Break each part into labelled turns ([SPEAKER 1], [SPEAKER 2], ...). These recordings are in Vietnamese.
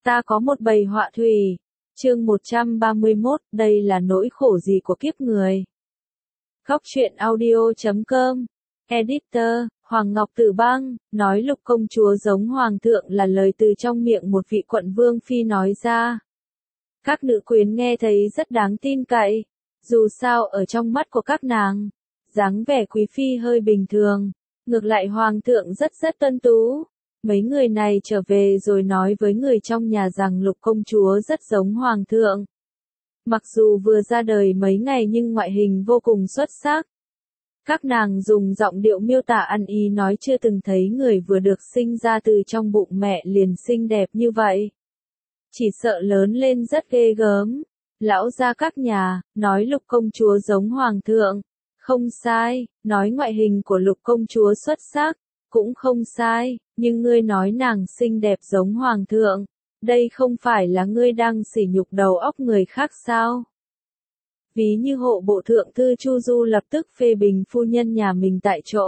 [SPEAKER 1] Ta có một bầy họa thủy. Chương 131, đây là nỗi khổ gì của kiếp người. Góc truyện audio.com. Editor, Hoàng Ngọc Tử Bang, nói Lục công chúa giống hoàng thượng là lời từ trong miệng một vị quận vương phi nói ra. Các nữ quyến nghe thấy rất đáng tin cậy. Dù sao ở trong mắt của các nàng, dáng vẻ quý phi hơi bình thường. Ngược lại hoàng thượng rất tuân tú. Mấy người này trở về rồi nói với người trong nhà rằng Lục công chúa rất giống hoàng thượng. Mặc dù vừa ra đời mấy ngày nhưng ngoại hình vô cùng xuất sắc. Các nàng dùng giọng điệu miêu tả ăn ý nói chưa từng thấy người vừa được sinh ra từ trong bụng mẹ liền xinh đẹp như vậy. Chỉ sợ lớn lên rất ghê gớm. Lão gia các nhà, nói Lục công chúa giống hoàng thượng. Không sai, nói ngoại hình của Lục công chúa xuất sắc. Cũng không sai, nhưng ngươi nói nàng xinh đẹp giống hoàng thượng. Đây không phải là ngươi đang sỉ nhục đầu óc người khác sao? Ví như hộ bộ thượng thư Chu Du lập tức phê bình phu nhân nhà mình tại chỗ.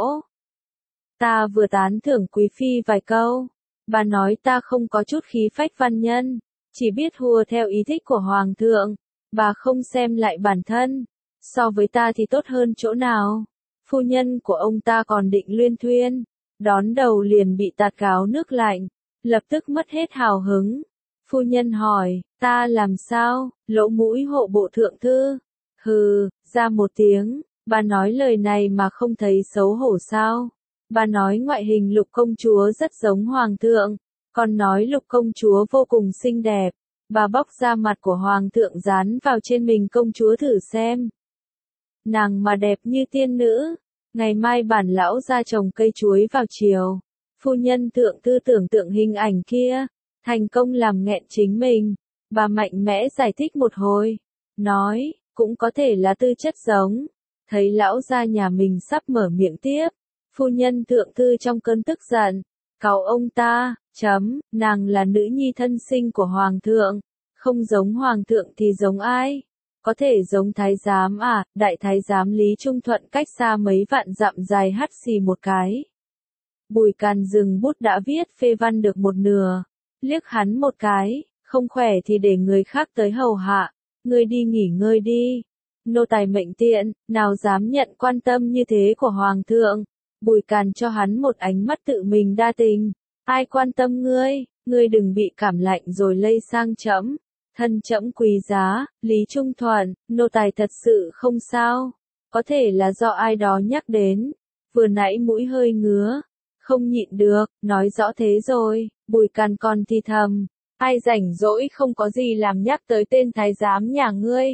[SPEAKER 1] Ta vừa tán thưởng quý phi vài câu. Bà nói ta không có chút khí phách văn nhân. Chỉ biết hùa theo ý thích của hoàng thượng. Bà không xem lại bản thân. So với ta thì tốt hơn chỗ nào? Phu nhân của ông ta còn định luyên thuyên. Đón đầu liền bị tạt gáo nước lạnh. Lập tức mất hết hào hứng. Phu nhân hỏi, ta làm sao? Lỗ mũi hộ bộ thượng thư. Hừ, ra một tiếng. Bà nói lời này mà không thấy xấu hổ sao? Bà nói ngoại hình Lục công chúa rất giống hoàng thượng. Còn nói Lục công chúa vô cùng xinh đẹp. Bà bóc ra mặt của hoàng thượng dán vào trên mình công chúa thử xem. Nàng mà đẹp như tiên nữ. Ngày mai bản lão ra trồng cây chuối vào chiều. Phu nhân thượng thư tưởng tượng hình ảnh kia. Thành công làm nghẹn chính mình. Bà mạnh mẽ giải thích một hồi. Nói, cũng có thể là tư chất giống. Thấy lão gia nhà mình sắp mở miệng tiếp. Phu nhân thượng thư trong cơn tức giận. Cáu ông ta, nàng là nữ nhi thân sinh của hoàng thượng. Không giống hoàng thượng thì giống ai? Có thể giống thái giám à? Đại thái giám Lý Trung Thuận cách xa mấy vạn dặm dài hắt xì một cái. Bùi Càn dừng bút đã viết phê văn được một nửa. Liếc hắn một cái, không khỏe thì để người khác tới hầu hạ. Ngươi đi nghỉ ngơi đi. Nô tài mệnh tiện, nào dám nhận quan tâm như thế của hoàng thượng. Bùi Càn cho hắn một ánh mắt tự mình đa tình. Ai quan tâm ngươi, ngươi đừng bị cảm lạnh rồi lây sang trẫm. Thân trẫm quý giá, Lý Trung Thuận, nô tài thật sự không sao. Có thể là do ai đó nhắc đến. Vừa nãy mũi hơi ngứa. Không nhịn được, nói rõ thế rồi. Bùi Càn còn thì thầm. Ai rảnh rỗi không có gì làm nhắc tới tên thái giám nhà ngươi.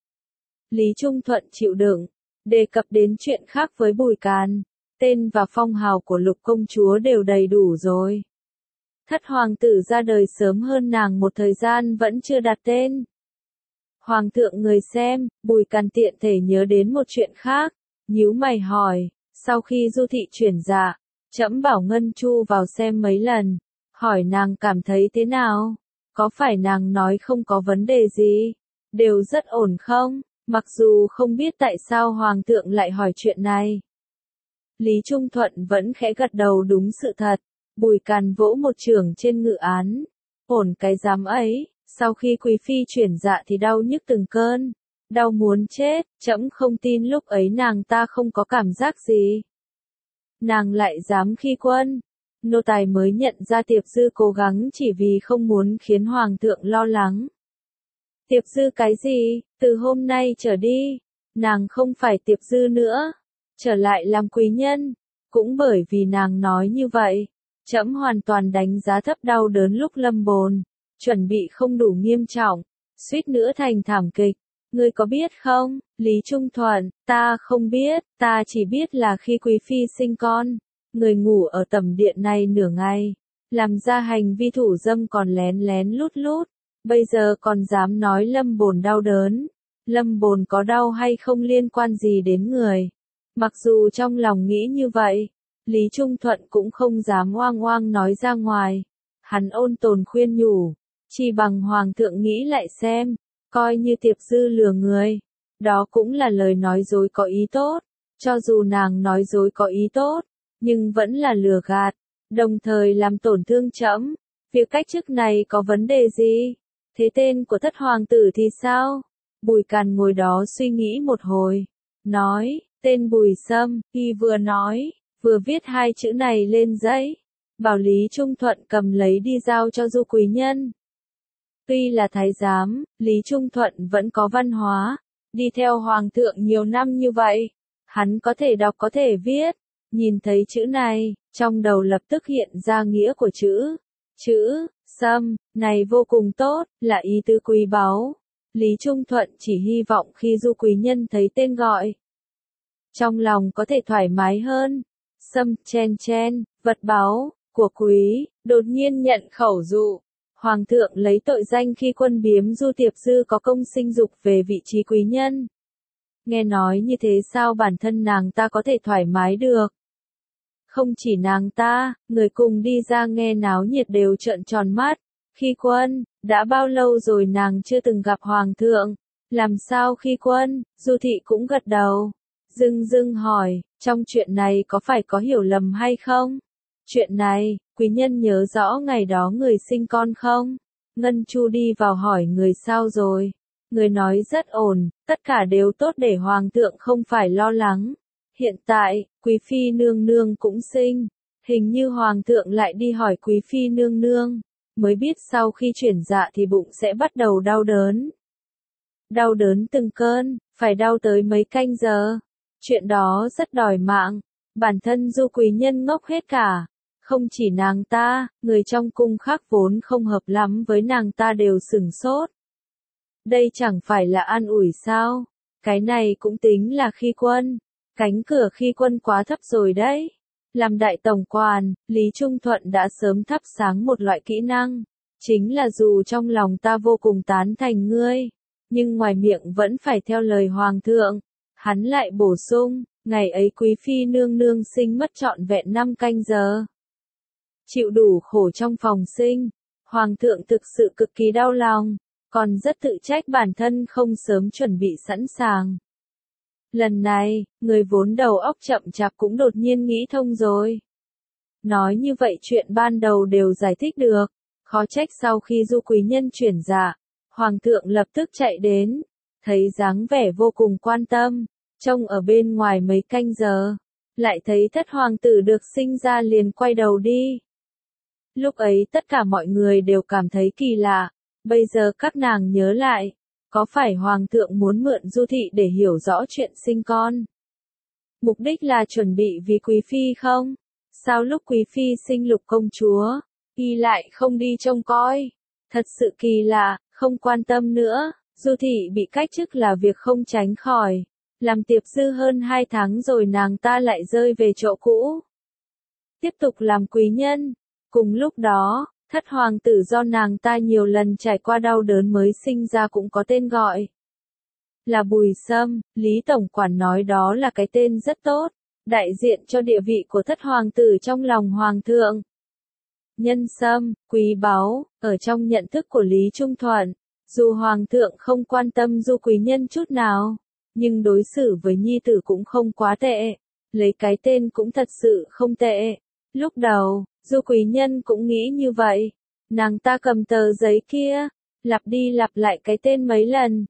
[SPEAKER 1] Lý Trung Thuận chịu đựng. Đề cập đến chuyện khác với Bùi Càn. Tên và phong hào của Lục công chúa đều đầy đủ rồi. Thất hoàng tử ra đời sớm hơn nàng một thời gian vẫn chưa đặt tên. Hoàng thượng người xem, Bùi Càn tiện thể nhớ đến một chuyện khác. Nhíu mày hỏi, sau khi Du thị chuyển dạ, trẫm bảo Ngân Chu vào xem mấy lần. Hỏi nàng cảm thấy thế nào? Có phải nàng nói không có vấn đề gì? Đều rất ổn không? Mặc dù không biết tại sao hoàng thượng lại hỏi chuyện này. Lý Trung Thuận vẫn khẽ gật đầu đúng sự thật. Bùi Càn vỗ một chưởng trên ngự án. Ổn cái dám ấy, sau khi quý phi chuyển dạ thì đau nhức từng cơn. Đau muốn chết, trẫm không tin lúc ấy nàng ta không có cảm giác gì. Nàng lại dám khi quân. Nô tài mới nhận ra Tiệp Dư cố gắng chỉ vì không muốn khiến hoàng thượng lo lắng. Tiệp Dư cái gì? Từ hôm nay trở đi, nàng không phải Tiệp Dư nữa. Trở lại làm quý nhân. Cũng bởi vì nàng nói như vậy, trẫm hoàn toàn đánh giá thấp đau đớn lúc lâm bồn. Chuẩn bị không đủ nghiêm trọng. Suýt nữa thành thảm kịch. Ngươi có biết không, Lý Trung Thuận, ta không biết, ta chỉ biết là khi quý phi sinh con, người ngủ ở tẩm điện này nửa ngày, làm ra hành vi thủ dâm còn lén lén lút lút, bây giờ còn dám nói lâm bồn đau đớn. Lâm bồn có đau hay không liên quan gì đến người. Mặc dù trong lòng nghĩ như vậy, Lý Trung Thuận cũng không dám oang oang nói ra ngoài. Hắn ôn tồn khuyên nhủ, chỉ bằng hoàng thượng nghĩ lại xem. Coi như Tiệp Dư lừa người. Đó cũng là lời nói dối có ý tốt. Cho dù nàng nói dối có ý tốt, nhưng vẫn là lừa gạt. Đồng thời làm tổn thương trẫm. Việc cách chức này có vấn đề gì? Thế tên của thất hoàng tử thì sao? Bùi Càn ngồi đó suy nghĩ một hồi. Nói, tên Bùi Sâm, y vừa nói, vừa viết hai chữ này lên giấy. Bảo Lý Trung Thuận cầm lấy đi giao cho Du Quý Nhân. Tuy là thái giám, Lý Trung Thuận vẫn có văn hóa, đi theo hoàng thượng nhiều năm như vậy. Hắn có thể đọc có thể viết, nhìn thấy chữ này, trong đầu lập tức hiện ra nghĩa của chữ. Chữ, Sâm, này vô cùng tốt, là ý tứ quý báu. Lý Trung Thuận chỉ hy vọng khi Du Quý Nhân thấy tên gọi, trong lòng có thể thoải mái hơn. Sâm chen chen, vật báu, của quý, đột nhiên nhận khẩu dụ. Hoàng thượng lấy tội danh khi quân biếm Du Tiệp Dư có công sinh dục về vị trí quý nhân. Nghe nói như thế sao bản thân nàng ta có thể thoải mái được? Không chỉ nàng ta, người cùng đi ra nghe náo nhiệt đều trợn tròn mắt. Khi quân, đã bao lâu rồi nàng chưa từng gặp hoàng thượng? Làm sao khi quân? Du thị cũng gật đầu. Dưng dưng hỏi, trong chuyện này có phải có hiểu lầm hay không? Chuyện này, quý nhân nhớ rõ ngày đó người sinh con không? Ngân Chu đi vào hỏi người sao rồi? Người nói rất ổn, tất cả đều tốt để hoàng thượng không phải lo lắng. Hiện tại, quý phi nương nương cũng sinh. Hình như hoàng thượng lại đi hỏi quý phi nương nương. Mới biết sau khi chuyển dạ thì bụng sẽ bắt đầu đau đớn. Đau đớn từng cơn, phải đau tới mấy canh giờ. Chuyện đó rất đòi mạng. Bản thân Du Quý Nhân ngốc hết cả. Không chỉ nàng ta, người trong cung khác vốn không hợp lắm với nàng ta đều sửng sốt. Đây chẳng phải là an ủi sao? Cái này cũng tính là khi quân. Cánh cửa khi quân quá thấp rồi đấy. Làm đại tổng quản, Lý Trung Thuận đã sớm thắp sáng một loại kỹ năng. Chính là dù trong lòng ta vô cùng tán thành ngươi, nhưng ngoài miệng vẫn phải theo lời hoàng thượng. Hắn lại bổ sung, ngày ấy quý phi nương nương sinh mất trọn vẹn 5 canh giờ. Chịu đủ khổ trong phòng sinh, hoàng thượng thực sự cực kỳ đau lòng, còn rất tự trách bản thân không sớm chuẩn bị sẵn sàng. Lần này, người vốn đầu óc chậm chạp cũng đột nhiên nghĩ thông rồi. Nói như vậy chuyện ban đầu đều giải thích được, khó trách sau khi Du Quý Nhân chuyển dạ, hoàng thượng lập tức chạy đến, thấy dáng vẻ vô cùng quan tâm, trông ở bên ngoài mấy canh giờ, lại thấy thất hoàng tử được sinh ra liền quay đầu đi. Lúc ấy tất cả mọi người đều cảm thấy kỳ lạ, bây giờ các nàng nhớ lại, có phải hoàng thượng muốn mượn Du thị để hiểu rõ chuyện sinh con? Mục đích là chuẩn bị vì quý phi không? Sao lúc quý phi sinh Lục công chúa, y lại không đi trông coi? Thật sự kỳ lạ, không quan tâm nữa, Du thị bị cách chức là việc không tránh khỏi. Làm Tiệp Dư hơn 2 tháng rồi nàng ta lại rơi về chỗ cũ. Tiếp tục làm quý nhân. Cùng lúc đó, thất hoàng tử do nàng ta nhiều lần trải qua đau đớn mới sinh ra cũng có tên gọi. Là Bùi Sâm, Lý Tổng Quản nói đó là cái tên rất tốt, đại diện cho địa vị của thất hoàng tử trong lòng hoàng thượng. Nhân sâm, quý báu, ở trong nhận thức của Lý Trung Thuận, dù hoàng thượng không quan tâm Du Quý Nhân chút nào, nhưng đối xử với nhi tử cũng không quá tệ, lấy cái tên cũng thật sự không tệ. Lúc đầu, Du Quý Nhân cũng nghĩ như vậy, nàng ta cầm tờ giấy kia, lặp đi lặp lại cái tên mấy lần.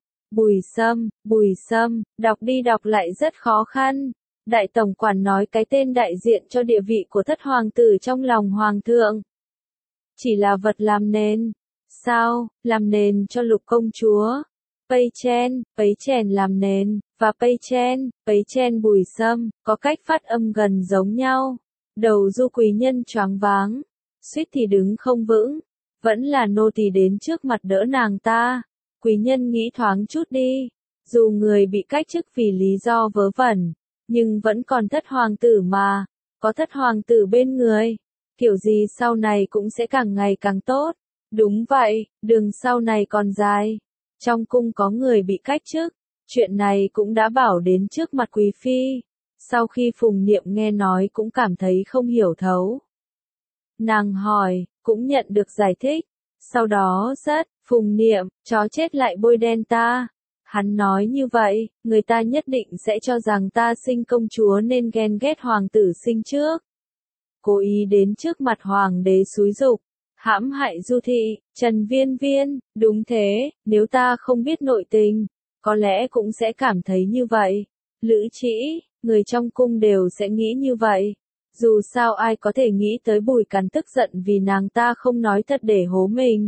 [SPEAKER 1] Bùi Sâm, đọc đi đọc lại rất khó khăn. Đại tổng quản nói cái tên đại diện cho địa vị của thất hoàng tử trong lòng hoàng thượng. Chỉ là vật làm nền. Sao, làm nền cho Lục công chúa. Pây chen làm nền, và pây chen Bùi Sâm, có cách phát âm gần giống nhau. Đầu Du Quý Nhân choáng váng, suýt thì đứng không vững, vẫn là nô tỳ đến trước mặt đỡ nàng ta. Quý nhân nghĩ thoáng chút đi, dù người bị cách chức vì lý do vớ vẩn, nhưng vẫn còn thất hoàng tử mà, có thất hoàng tử bên người, kiểu gì sau này cũng sẽ càng ngày càng tốt. Đúng vậy, đường sau này còn dài. Trong cung có người bị cách chức, chuyện này cũng đã bảo đến trước mặt quý phi. Sau khi Phùng Niệm nghe nói cũng cảm thấy không hiểu thấu. Nàng hỏi, cũng nhận được giải thích. Sau đó Phùng Niệm, chó chết lại bôi đen ta. Hắn nói như vậy, người ta nhất định sẽ cho rằng ta sinh công chúa nên ghen ghét hoàng tử sinh trước. Cố ý đến trước mặt hoàng đế xúi giục. hãm hại Du Thị, Trần Viên Viên, đúng thế, nếu ta không biết nội tình, có lẽ cũng sẽ cảm thấy như vậy. Lữ Trĩ, người trong cung đều sẽ nghĩ như vậy. Dù sao ai có thể nghĩ tới Bùi Càn tức giận vì nàng ta không nói thật để hố mình.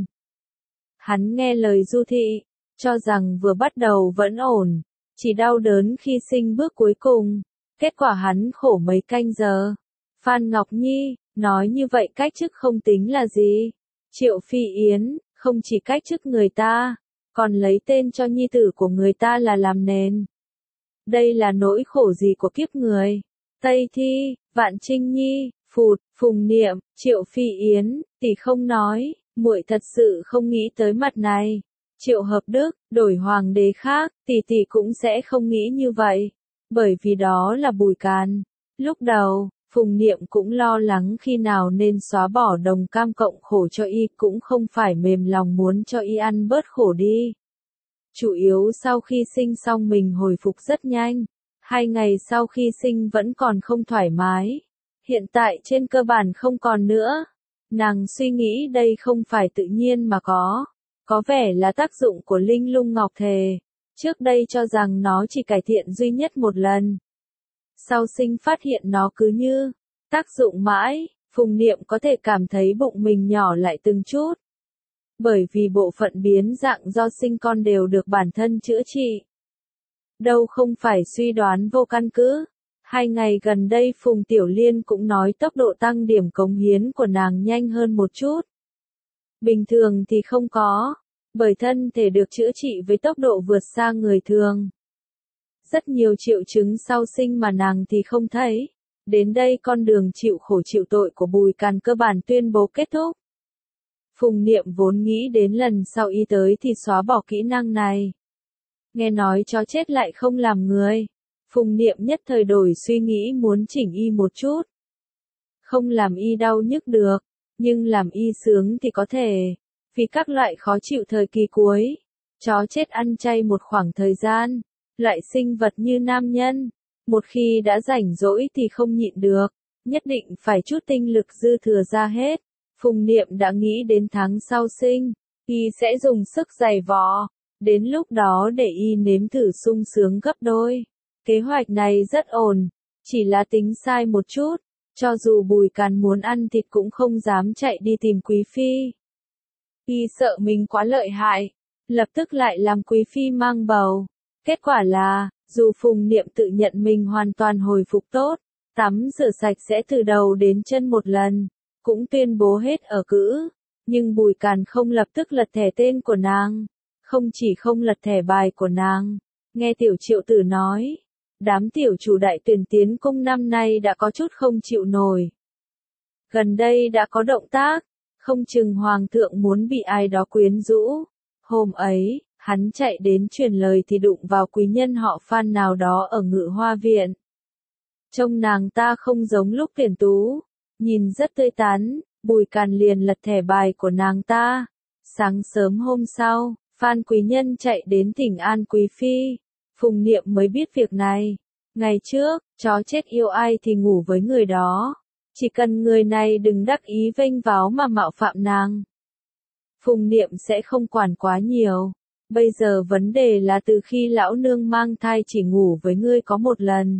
[SPEAKER 1] Hắn nghe lời Du Thị, cho rằng vừa bắt đầu vẫn ổn, chỉ đau đớn khi sinh bước cuối cùng. Kết quả hắn khổ mấy canh giờ. Phan Ngọc Nhi, nói như vậy cách chức không tính là gì. Triệu Phi Yến, không chỉ cách chức người ta, còn lấy tên cho nhi tử của người ta là làm nền. Đây là nỗi khổ gì của kiếp người. Tây Thi, Vạn Trinh Nhi, Phụt, Phùng Niệm, Triệu Phi Yến, tỷ không nói, muội thật sự không nghĩ tới mặt này. Triệu Hợp Đức, đổi hoàng đế khác, tỷ cũng sẽ không nghĩ như vậy, bởi vì đó là Bùi Càn. Lúc đầu, Phùng Niệm cũng lo lắng khi nào nên xóa bỏ đồng cam cộng khổ cho y, cũng không phải mềm lòng muốn cho y ăn bớt khổ đi. Chủ yếu sau khi sinh xong mình hồi phục rất nhanh, 2 ngày sau khi sinh vẫn còn không thoải mái, hiện tại trên cơ bản không còn nữa. Nàng suy nghĩ đây không phải tự nhiên mà có vẻ là tác dụng của Linh Lung Ngọc Thề, trước đây cho rằng nó chỉ cải thiện duy nhất một lần. Sau sinh phát hiện nó cứ như tác dụng mãi, Phùng Niệm có thể cảm thấy bụng mình nhỏ lại từng chút. Bởi vì bộ phận biến dạng do sinh con đều được bản thân chữa trị. Đâu không phải suy đoán vô căn cứ. 2 ngày gần đây Phùng Tiểu Liên cũng nói tốc độ tăng điểm cống hiến của nàng nhanh hơn một chút. Bình thường thì không có, bởi thân thể được chữa trị với tốc độ vượt xa người thường. Rất nhiều triệu chứng sau sinh mà nàng thì không thấy. Đến đây con đường chịu khổ chịu tội của Bùi Càn cơ bản tuyên bố kết thúc. Phùng Niệm vốn nghĩ đến lần sau y tới thì xóa bỏ kỹ năng này. Nghe nói chó chết lại không làm người. Phùng Niệm nhất thời đổi suy nghĩ muốn chỉnh y một chút. Không làm y đau nhức được, nhưng làm y sướng thì có thể. Vì các loại khó chịu thời kỳ cuối, chó chết ăn chay một khoảng thời gian. Loại sinh vật như nam nhân, một khi đã rảnh rỗi thì không nhịn được, nhất định phải chút tinh lực dư thừa ra hết. Phùng Niệm đã nghĩ đến tháng sau sinh, y sẽ dùng sức giày vò, đến lúc đó để y nếm thử sung sướng gấp đôi. Kế hoạch này rất ổn, chỉ là tính sai một chút, cho dù Bùi Càn muốn ăn thịt cũng không dám chạy đi tìm Quý Phi. Y sợ mình quá lợi hại, lập tức lại làm Quý Phi mang bầu. Kết quả là, dù Phùng Niệm tự nhận mình hoàn toàn hồi phục tốt, tắm rửa sạch sẽ từ đầu đến chân một lần, cũng tuyên bố hết ở cữ, nhưng Bùi Càn không lập tức lật thẻ tên của nàng, không chỉ không lật thẻ bài của nàng, nghe Tiểu Triệu Tử nói, đám tiểu chủ đại tuyển tiến cung năm nay đã có chút không chịu nổi. Gần đây đã có động tác, không chừng Hoàng thượng muốn bị ai đó quyến rũ. Hôm ấy, hắn chạy đến truyền lời thì đụng vào quý nhân họ Phan nào đó ở Ngự Hoa Viện. Trông nàng ta không giống lúc tuyển tú, nhìn rất tươi tắn, Bùi Càn liền lật thẻ bài của nàng ta. Sáng sớm hôm sau, Phan quý nhân chạy đến thỉnh an Quý Phi. Phùng Niệm mới biết việc này. Ngày trước, chó chết yêu ai thì ngủ với người đó. Chỉ cần người này đừng đắc ý vênh váo mà mạo phạm nàng, Phùng Niệm sẽ không quản quá nhiều. Bây giờ vấn đề là từ khi lão nương mang thai chỉ ngủ với ngươi có một lần.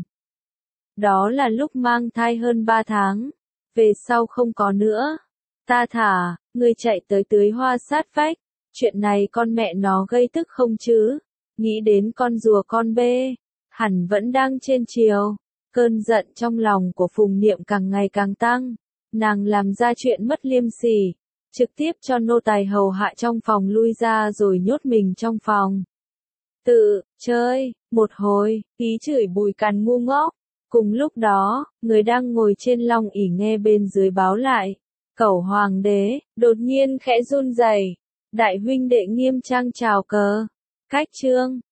[SPEAKER 1] Đó là lúc mang thai hơn 3 tháng. Về sau không có nữa. Ta thả, ngươi chạy tới tưới hoa sát vách. Chuyện này con mẹ nó gây tức không chứ? Nghĩ đến con rùa con bê, hẳn vẫn đang trên chiều. Cơn giận trong lòng của Phùng Niệm càng ngày càng tăng. Nàng làm ra chuyện mất liêm sỉ, trực tiếp cho nô tài hầu hạ trong phòng lui ra rồi nhốt mình trong phòng. Tự chơi một hồi, ý chửi Bùi Càn ngu ngốc. Cùng lúc đó, người đang ngồi trên long ỷ nghe bên dưới báo lại. Cẩu hoàng đế, đột nhiên khẽ run rẩy. Đại huynh đệ Nghiêm Trang chào cờ. Cách chương